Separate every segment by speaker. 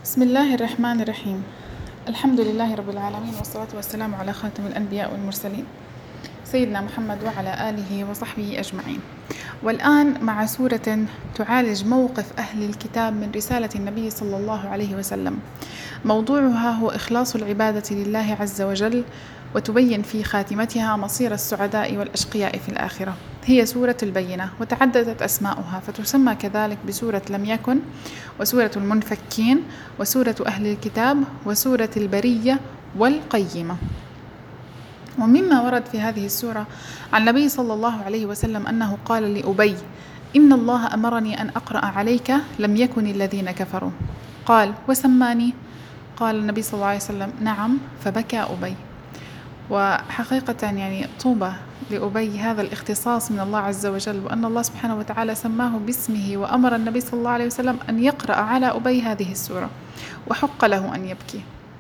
Speaker 1: بسم الله الرحمن الرحيم. الحمد لله رب العالمين، والصلاة والسلام على خاتم الأنبياء والمرسلين سيدنا محمد وعلى آله وصحبه أجمعين. والآن مع سورة تعالج موقف أهل الكتاب من رسالة النبي صلى الله عليه وسلم. موضوعها هو إخلاص العبادة لله عز وجل، وتبين في خاتمتها مصير السعداء والأشقياء في الآخرة. هي سورة البينة، وتعددت أسماؤها فتسمى كذلك بسورة لم يكن، وسورة المنفكين، وسورة أهل الكتاب، وسورة البرية، والقيمة. ومما ورد في هذه السورة عن النبي صلى الله عليه وسلم أنه قال لأبي: إن الله أمرني أن أقرأ عليك لم يكن الذين كفروا. قال: وسماني؟ قال النبي صلى الله عليه وسلم: نعم. فبكى أبي. وحقيقة يعني طوبى لأبي هذا الاختصاص من الله عز وجل، وأن الله سبحانه وتعالى سماه باسمه، وأمر النبي صلى الله عليه وسلم أن يقرأ على أبي هذه السورة، وحق له أن يبكي.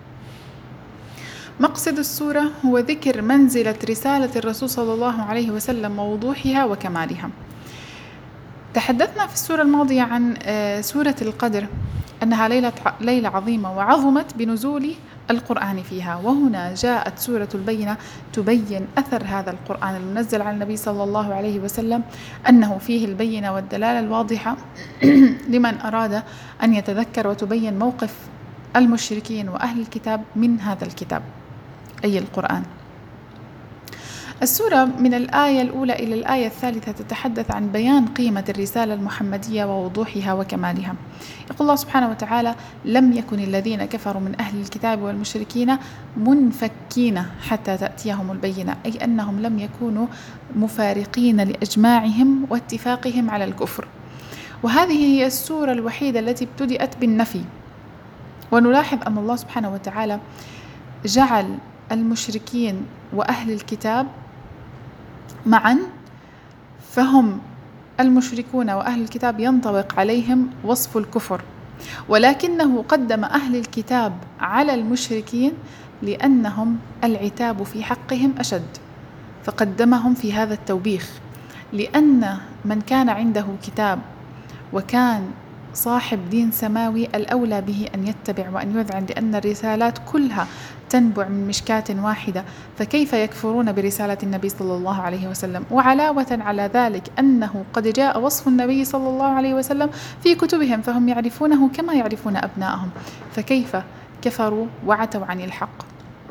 Speaker 1: مقصد السورة هو ذكر منزلة رسالة الرسول صلى الله عليه وسلم ووضوحها وكمالها. تحدثنا في السورة الماضية عن سورة القدر، أنها ليلة عظيمة وعظمت بنزول القرآن فيها، وهنا جاءت سورة البينة تبين أثر هذا القرآن المنزل على النبي صلى الله عليه وسلم، أنه فيه البينة والدلالة الواضحة لمن أراد أن يتذكر، وتبين موقف المشركين وأهل الكتاب من هذا الكتاب أي القرآن. السورة من الآية الأولى إلى الآية الثالثة تتحدث عن بيان قيمة الرسالة المحمدية ووضوحها وكمالها. يقول الله سبحانه وتعالى: لم يكن الذين كفروا من أهل الكتاب والمشركين منفكين حتى تأتيهم البينة، أي أنهم لم يكونوا مفارقين لأجماعهم واتفاقهم على الكفر. وهذه هي السورة الوحيدة التي ابتدأت بالنفي. ونلاحظ أن الله سبحانه وتعالى جعل المشركين وأهل الكتاب معا، فهم المشركون وأهل الكتاب ينطبق عليهم وصف الكفر، ولكنه قدم أهل الكتاب على المشركين لأنهم العتاب في حقهم أشد، فقدمهم في هذا التوبيخ، لأن من كان عنده كتاب وكان صاحب دين سماوي الأولى به أن يتبع وأن يذعن، لأن الرسالات كلها تنبع من مشكاة واحدة، فكيف يكفرون برسالة النبي صلى الله عليه وسلم؟ وعلاوة على ذلك أنه قد جاء وصف النبي صلى الله عليه وسلم في كتبهم، فهم يعرفونه كما يعرفون أبنائهم، فكيف كفروا وعتوا عن الحق؟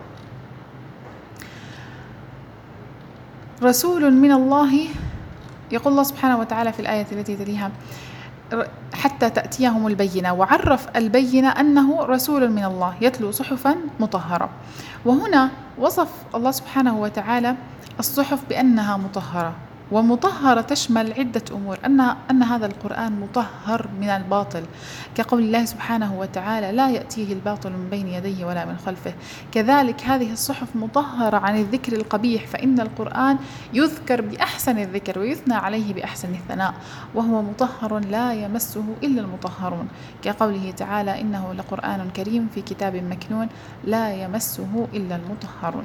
Speaker 1: رسول من الله، يقول الله سبحانه وتعالى في الآية التي تليها: حتى تأتيهم البينة، وعرف البينة أنه رسول من الله يتلو صحفا مطهرة. وهنا وصف الله سبحانه وتعالى الصحف بأنها مطهرة، ومطهرة تشمل عدة أمور، أن هذا القرآن مطهر من الباطل، كقول الله سبحانه وتعالى: لا يأتيه الباطل من بين يديه ولا من خلفه. كذلك هذه الصحف مطهرة عن الذكر القبيح، فإن القرآن يذكر بأحسن الذكر ويثنى عليه بأحسن الثناء، وهو مطهر لا يمسه إلا المطهرون، كقوله تعالى: إنه لقرآن كريم في كتاب مكنون لا يمسه إلا المطهرون.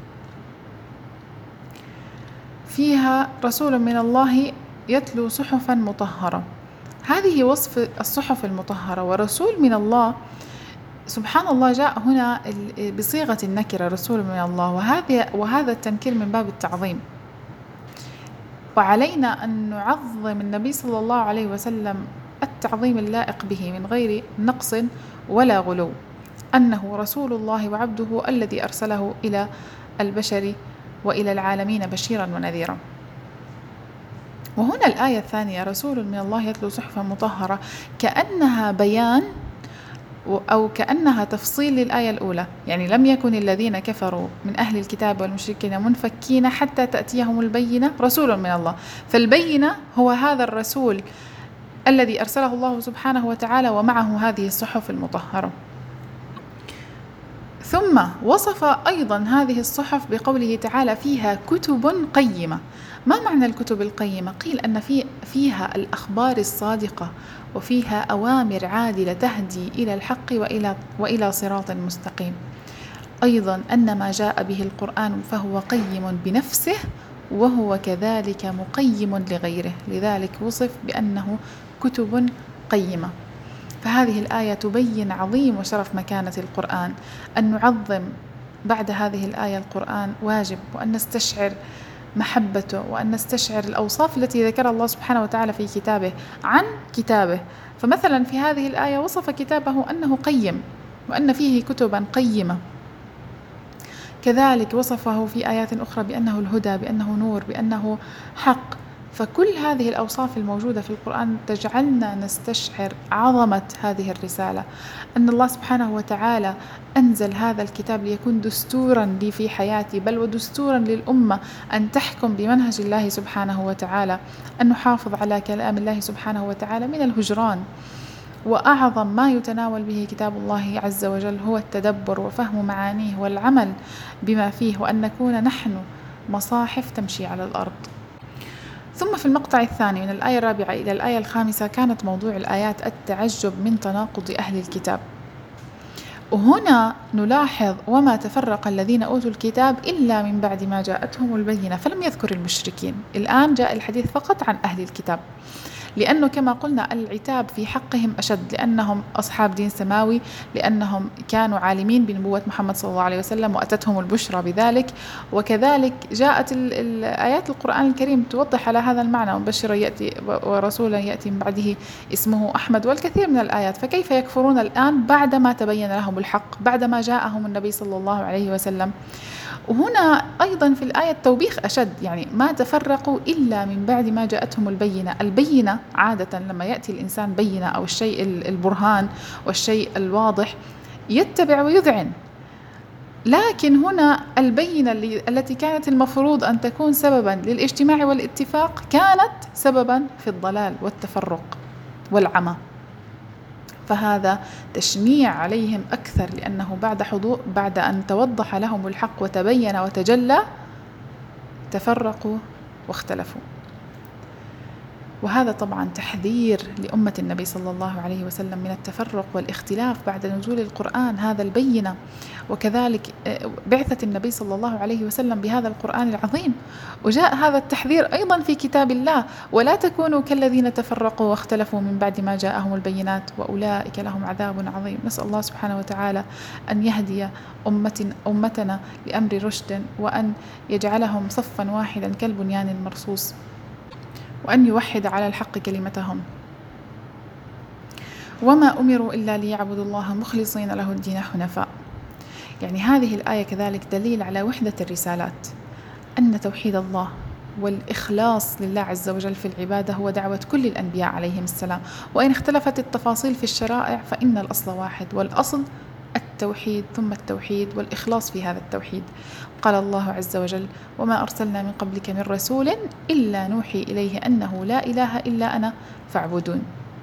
Speaker 1: فيها رسول من الله يتلو صحفا مطهرة، هذه وصف الصحف المطهرة. ورسول من الله، سبحان الله، جاء هنا بصيغة النكرة، رسول من الله، وهذا التنكير من باب التعظيم. وعلينا أن نعظم النبي صلى الله عليه وسلم التعظيم اللائق به من غير نقص ولا غلو، أنه رسول الله وعبده الذي أرسله إلى البشر وإلى العالمين بشيرا ونذيرا. وهنا الآية الثانية: رسول من الله يتلو صحفا مطهرة، كأنها بيان أو كأنها تفصيل للآية الأولى، يعني لم يكن الذين كفروا من أهل الكتاب والمشركين منفكين حتى تأتيهم البينة، رسول من الله، فالبينة هو هذا الرسول الذي أرسله الله سبحانه وتعالى، ومعه هذه الصحف المطهرة. ثم وصف أيضا هذه الصحف بقوله تعالى: فيها كتب قيمة. ما معنى الكتب القيمة؟ قيل أن فيها الأخبار الصادقة، وفيها أوامر عادلة تهدي إلى الحق وإلى صراط مستقيم. أيضا أن ما جاء به القرآن فهو قيم بنفسه، وهو كذلك مقيم لغيره، لذلك وصف بأنه كتب قيمة. فهذه الآية تبين عظيم وشرف مكانة القرآن. أن نعظم بعد هذه الآية القرآن واجب، وأن نستشعر محبته، وأن نستشعر الأوصاف التي ذكرها الله سبحانه وتعالى في كتابه عن كتابه. فمثلا في هذه الآية وصف كتابه أنه قيم، وأن فيه كتبا قيمة. كذلك وصفه في آيات أخرى بأنه الهدى، بأنه نور، بأنه حق. فكل هذه الأوصاف الموجودة في القرآن تجعلنا نستشعر عظمة هذه الرسالة، أن الله سبحانه وتعالى أنزل هذا الكتاب ليكون دستورا لي في حياتي، بل ودستورا للأمة أن تحكم بمنهج الله سبحانه وتعالى، أن نحافظ على كلام الله سبحانه وتعالى من الهجران. وأعظم ما يتناول به كتاب الله عز وجل هو التدبر وفهم معانيه والعمل بما فيه، وأن نكون نحن مصاحف تمشي على الأرض. ثم في المقطع الثاني من الآية 4 إلى الآية 5 كانت موضوع الآيات التعجب من تناقض أهل الكتاب. وهنا نلاحظ وما تفرق الذين أوتوا الكتاب إلا من بعد ما جاءتهم البينة، فلم يذكر المشركين. الآن جاء الحديث فقط عن أهل الكتاب، لأنه كما قلنا العتاب في حقهم أشد، لأنهم أصحاب دين سماوي، لأنهم كانوا عالمين بنبوة محمد صلى الله عليه وسلم وأتتهم البشرى بذلك. وكذلك جاءت الآيات القرآن الكريم توضح على هذا المعنى، مبشرا يأتي ورسولا يأتي من بعده اسمه أحمد، والكثير من الآيات. فكيف يكفرون الآن بعدما تبين لهم الحق، بعدما جاءهم النبي صلى الله عليه وسلم؟ وهنا أيضا في الآية التوبيخ أشد، يعني ما تفرقوا إلا من بعد ما جاءتهم البينة. البينة عادة لما يأتي الإنسان بينة أو الشيء البرهان والشيء الواضح يتبع ويذعن، لكن هنا البينة التي كانت المفروض أن تكون سببا للاجتماع والاتفاق كانت سببا في الضلال والتفرق والعمى. فهذا تشنيع عليهم أكثر، لأنه بعد أن توضح لهم الحق وتبين وتجلى تفرقوا واختلفوا. وهذا طبعا تحذير لأمة النبي صلى الله عليه وسلم من التفرق والاختلاف بعد نزول القرآن، هذا البينة. وكذلك بعثة النبي صلى الله عليه وسلم بهذا القرآن العظيم، وجاء هذا التحذير أيضا في كتاب الله: ولا تكونوا كالذين تفرقوا واختلفوا من بعد ما جاءهم البينات وأولئك لهم عذاب عظيم. نسأل الله سبحانه وتعالى أن يهدي أمتنا لأمر رشد، وأن يجعلهم صفا واحدا كالبنيان المرصوص، وأن يوحد على الحق كلمتهم. وما أمروا إلا ليعبدوا الله مخلصين له الدين حنفاء. يعني هذه الآية كذلك دليل على وحدة الرسالات، أن توحيد الله والإخلاص لله عز وجل في العبادة هو دعوة كل الأنبياء عليهم السلام. وإن اختلفت التفاصيل في الشرائع فإن الأصل واحد، والأصل التوحيد، ثم التوحيد والإخلاص في هذا التوحيد. قال الله عز وجل: وما أرسلنا من قبلك من رسول إلا نوحي إليه أنه لا إله إلا أنا فاعبدون.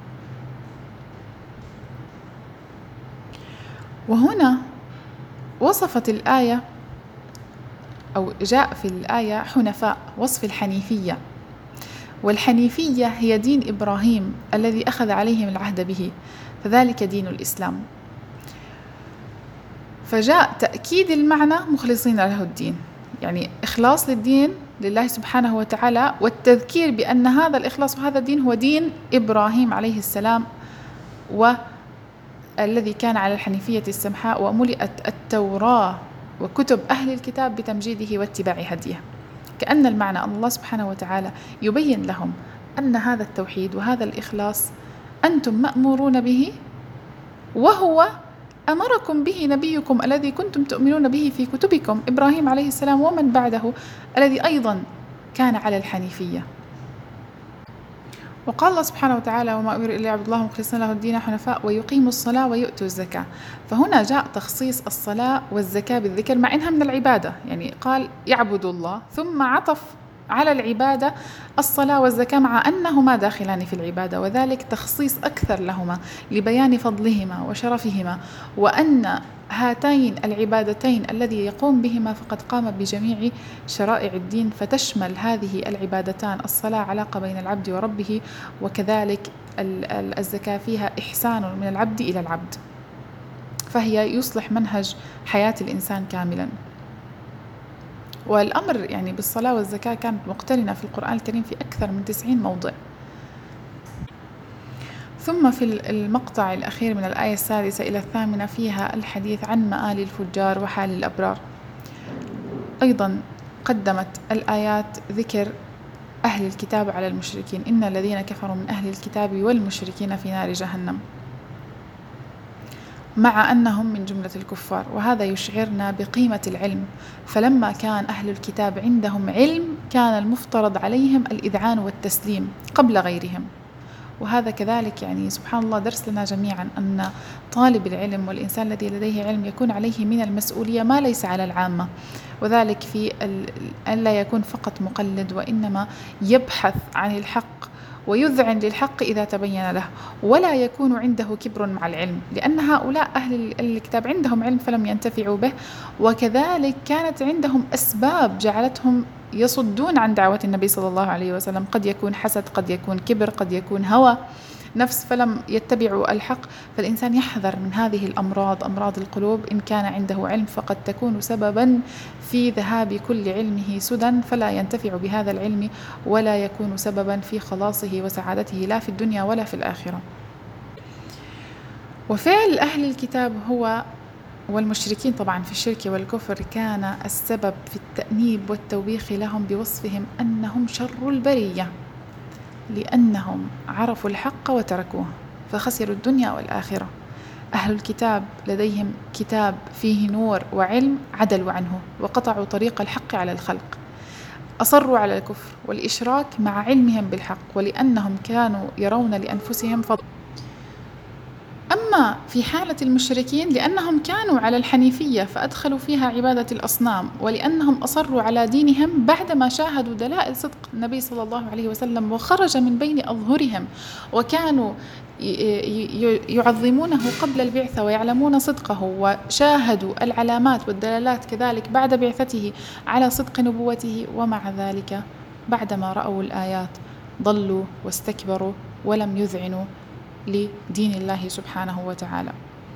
Speaker 1: وهنا وصفت الآية أو جاء في الآية حنفاء، وصف الحنيفية. والحنيفية هي دين إبراهيم الذي أخذ عليهم العهد به، فذلك دين الإسلام. فجاء تأكيد المعنى مخلصين له الدين، يعني إخلاص للدين لله سبحانه وتعالى، والتذكير بأن هذا الإخلاص وهذا الدين هو دين إبراهيم عليه السلام، والذي كان على الحنيفية السمحاء، وملئت التوراة وكتب أهل الكتاب بتمجيده واتباع هديه. كأن المعنى أن الله سبحانه وتعالى يبين لهم أن هذا التوحيد وهذا الإخلاص أنتم مأمورون به، وهو أمركم به نبيكم الذي كنتم تؤمنون به في كتبكم إبراهيم عليه السلام ومن بعده، الذي أيضا كان على الحنيفية. وقال الله سبحانه وتعالى: وما أمروا إلا ليعبدوا الله مخلصين له الدين حنفاء ويقيموا الصلاة ويؤتوا الزكاة. فهنا جاء تخصيص الصلاة والزكاة بالذكر مع إنها من العبادة، يعني قال يعبدوا الله ثم عطف على العبادة الصلاة والزكاة مع أنهما داخلان في العبادة، وذلك تخصيص أكثر لهما لبيان فضلهما وشرفهما، وأن هاتين العبادتين الذي يقوم بهما فقد قام بجميع شرائع الدين، فتشمل هذه العبادتان الصلاة علاقة بين العبد وربه، وكذلك الزكاة فيها إحسان من العبد إلى العبد، فهي يصلح منهج حياة الإنسان كاملا. والأمر يعني بالصلاة والزكاة كانت مقترنة في القرآن الكريم في أكثر من 90 موضع. ثم في المقطع الأخير من الآية 6 إلى 8 فيها الحديث عن مآل الفجار وحال الأبرار. أيضا قدمت الآيات ذكر أهل الكتاب على المشركين، إن الذين كفروا من أهل الكتاب والمشركين في نار جهنم، مع أنهم من جملة الكفار. وهذا يشعرنا بقيمة العلم، فلما كان أهل الكتاب عندهم علم كان المفترض عليهم الإذعان والتسليم قبل غيرهم. وهذا كذلك يعني سبحان الله درس لنا جميعا أن طالب العلم والإنسان الذي لديه علم يكون عليه من المسؤولية ما ليس على العامة، وذلك في أن لا يكون فقط مقلد، وإنما يبحث عن الحق ويذعن للحق إذا تبين له، ولا يكون عنده كبر مع العلم، لأن هؤلاء أهل الكتاب عندهم علم فلم ينتفعوا به، وكذلك كانت عندهم أسباب جعلتهم يصدون عن دعوة النبي صلى الله عليه وسلم. قد يكون حسد، قد يكون كبر، قد يكون هوى نفس، فلم يتبعوا الحق. فالإنسان يحذر من هذه الأمراض، أمراض القلوب، إن كان عنده علم فقد تكون سببا في ذهاب كل علمه سدى، فلا ينتفع بهذا العلم ولا يكون سببا في خلاصه وسعادته لا في الدنيا ولا في الآخرة. وفعل أهل الكتاب هو والمشركين طبعا في الشرك والكفر كان السبب في التأنيب والتوبيخ لهم بوصفهم أنهم شر البرية، لأنهم عرفوا الحق وتركوه فخسروا الدنيا والآخرة. أهل الكتاب لديهم كتاب فيه نور وعلم، عدلوا عنه وقطعوا طريق الحق على الخلق، أصروا على الكفر والإشراك مع علمهم بالحق، ولأنهم كانوا يرون لأنفسهم فضل. أما في حالة المشركين لأنهم كانوا على الحنيفية فأدخلوا فيها عبادة الأصنام، ولأنهم أصروا على دينهم بعدما شاهدوا دلائل صدق النبي صلى الله عليه وسلم وخرج من بين أظهرهم، وكانوا يعظمونه قبل البعثة ويعلمون صدقه، وشاهدوا العلامات والدلالات كذلك بعد بعثته على صدق نبوته، ومع ذلك بعدما رأوا الآيات ضلوا واستكبروا ولم يذعنوا لدين الله سبحانه وتعالى.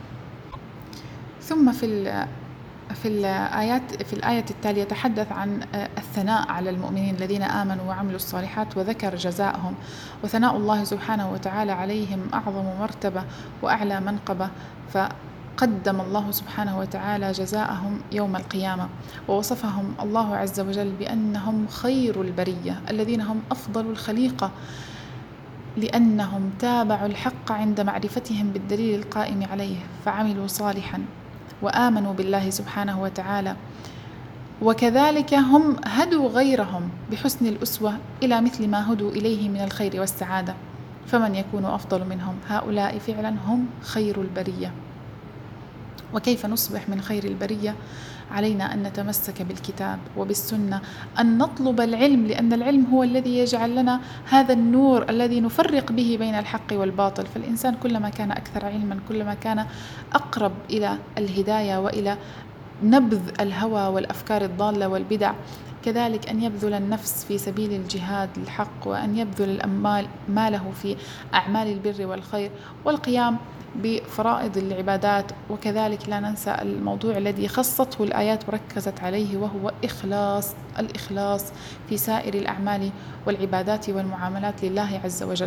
Speaker 1: ثم في الآية التالية تحدث عن الثناء على المؤمنين الذين آمنوا وعملوا الصالحات وذكر جزاءهم، وثناء الله سبحانه وتعالى عليهم أعظم مرتبة وأعلى منقبة، فقدم الله سبحانه وتعالى جزاءهم يوم القيامة، ووصفهم الله عز وجل بأنهم خير البرية الذين هم أفضل الخليقة، لأنهم تابعوا الحق عند معرفتهم بالدليل القائم عليه فعملوا صالحا وآمنوا بالله سبحانه وتعالى، وكذلك هم هدوا غيرهم بحسن الأسوة إلى مثل ما هدوا إليه من الخير والسعادة، فمن يكون أفضل منهم؟ هؤلاء فعلا هم خير البرية. وكيف نصبح من خير البرية؟ علينا أن نتمسك بالكتاب وبالسنة، أن نطلب العلم، لأن العلم هو الذي يجعل لنا هذا النور الذي نفرق به بين الحق والباطل. فالإنسان كلما كان أكثر علما كلما كان أقرب إلى الهداية وإلى نبذ الهوى والأفكار الضالة والبدع. كذلك أن يبذل النفس في سبيل الجهاد للحق، وأن يبذل ماله في أعمال البر والخير والقيام بفرائض العبادات. وكذلك لا ننسى الموضوع الذي خصته الآيات وركزت عليه، وهو الإخلاص في سائر الأعمال والعبادات والمعاملات لله عز وجل.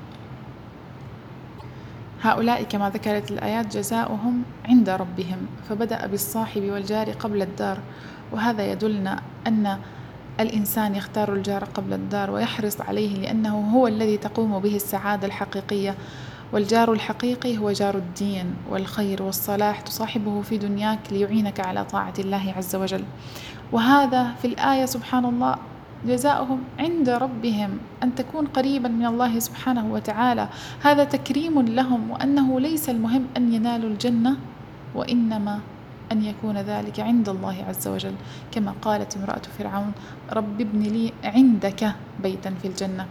Speaker 1: هؤلاء كما ذكرت الآيات جزاؤهم عند ربهم، فبدأ بالصاحب والجار قبل الدار، وهذا يدلنا أن الإنسان يختار الجار قبل الدار ويحرص عليه، لأنه هو الذي تقوم به السعادة الحقيقية. والجار الحقيقي هو جار الدين والخير والصلاح، تصاحبه في دنياك ليعينك على طاعة الله عز وجل. وهذا في الآية سبحان الله جزاؤهم عند ربهم، أن تكون قريبا من الله سبحانه وتعالى، هذا تكريم لهم، وأنه ليس المهم أن ينالوا الجنة، وإنما أن يكون ذلك عند الله عز وجل، كما قالت امرأة فرعون: رب ابن لي عندك بيتا في الجنة.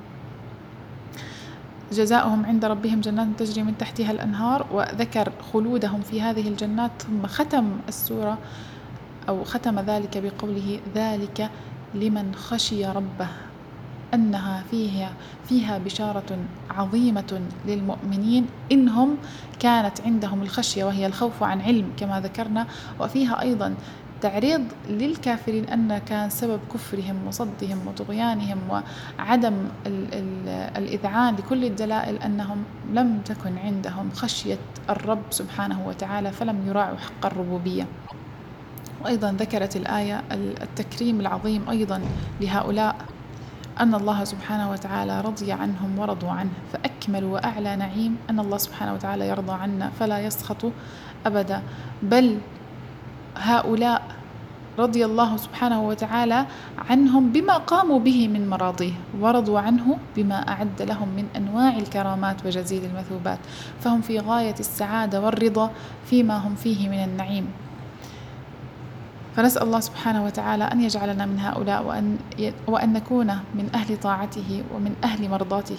Speaker 1: جزاؤهم عند ربهم جنات تجري من تحتها الأنهار، وذكر خلودهم في هذه الجنات، ثم ختم السورة أو ختم ذلك بقوله: ذلك لمن خشي ربه، أنها فيها بشارة عظيمة للمؤمنين إنهم كانت عندهم الخشية وهي الخوف عن علم كما ذكرنا، وفيها أيضا تعريض للكافرين أن كان سبب كفرهم وصدهم وطغيانهم وعدم الإذعان لكل الدلائل أنهم لم تكن عندهم خشية الرب سبحانه وتعالى، فلم يراعوا حق الربوبية. وأيضا ذكرت الآية التكريم العظيم أيضا لهؤلاء، أن الله سبحانه وتعالى رضي عنهم ورضوا عنه، فأكمل وأعلى نعيم أن الله سبحانه وتعالى يرضى عنا فلا يسخط أبدا، بل هؤلاء رضي الله سبحانه وتعالى عنهم بما قاموا به من مراضيه، ورضوا عنه بما أعد لهم من أنواع الكرامات وجزيل المثوبات، فهم في غاية السعادة والرضا فيما هم فيه من النعيم. فنسأل الله سبحانه وتعالى أن يجعلنا من هؤلاء، وأن نكون من أهل طاعته ومن أهل مرضاته.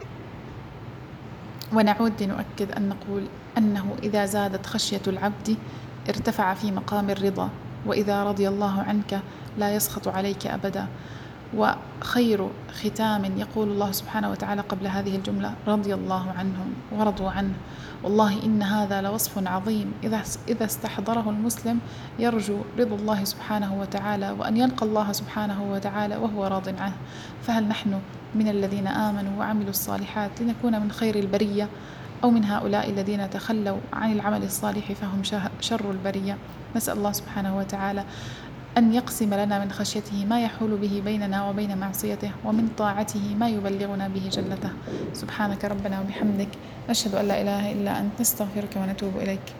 Speaker 1: ونعود لنؤكد أن نقول أنه إذا زادت خشية العبد ارتفع في مقام الرضا، وإذا رضي الله عنك لا يسخط عليك أبدا. وخير ختام يقول الله سبحانه وتعالى قبل هذه الجملة: رضي الله عنهم ورضوا عنه. والله إن هذا لوصف عظيم إذا استحضره المسلم يرجو رضا الله سبحانه وتعالى، وأن يلقى الله سبحانه وتعالى وهو راض عنه. فهل نحن من الذين آمنوا وعملوا الصالحات لنكون من خير البرية، أو من هؤلاء الذين تخلوا عن العمل الصالح فهم شر البرية؟ نسأل الله سبحانه وتعالى أن يقسم لنا من خشيته ما يحول به بيننا وبين معصيته، ومن طاعته ما يبلغنا به جنته. سبحانك ربنا وبحمدك، نشهد أن لا إله إلا أنت، نستغفرك ونتوب إليك.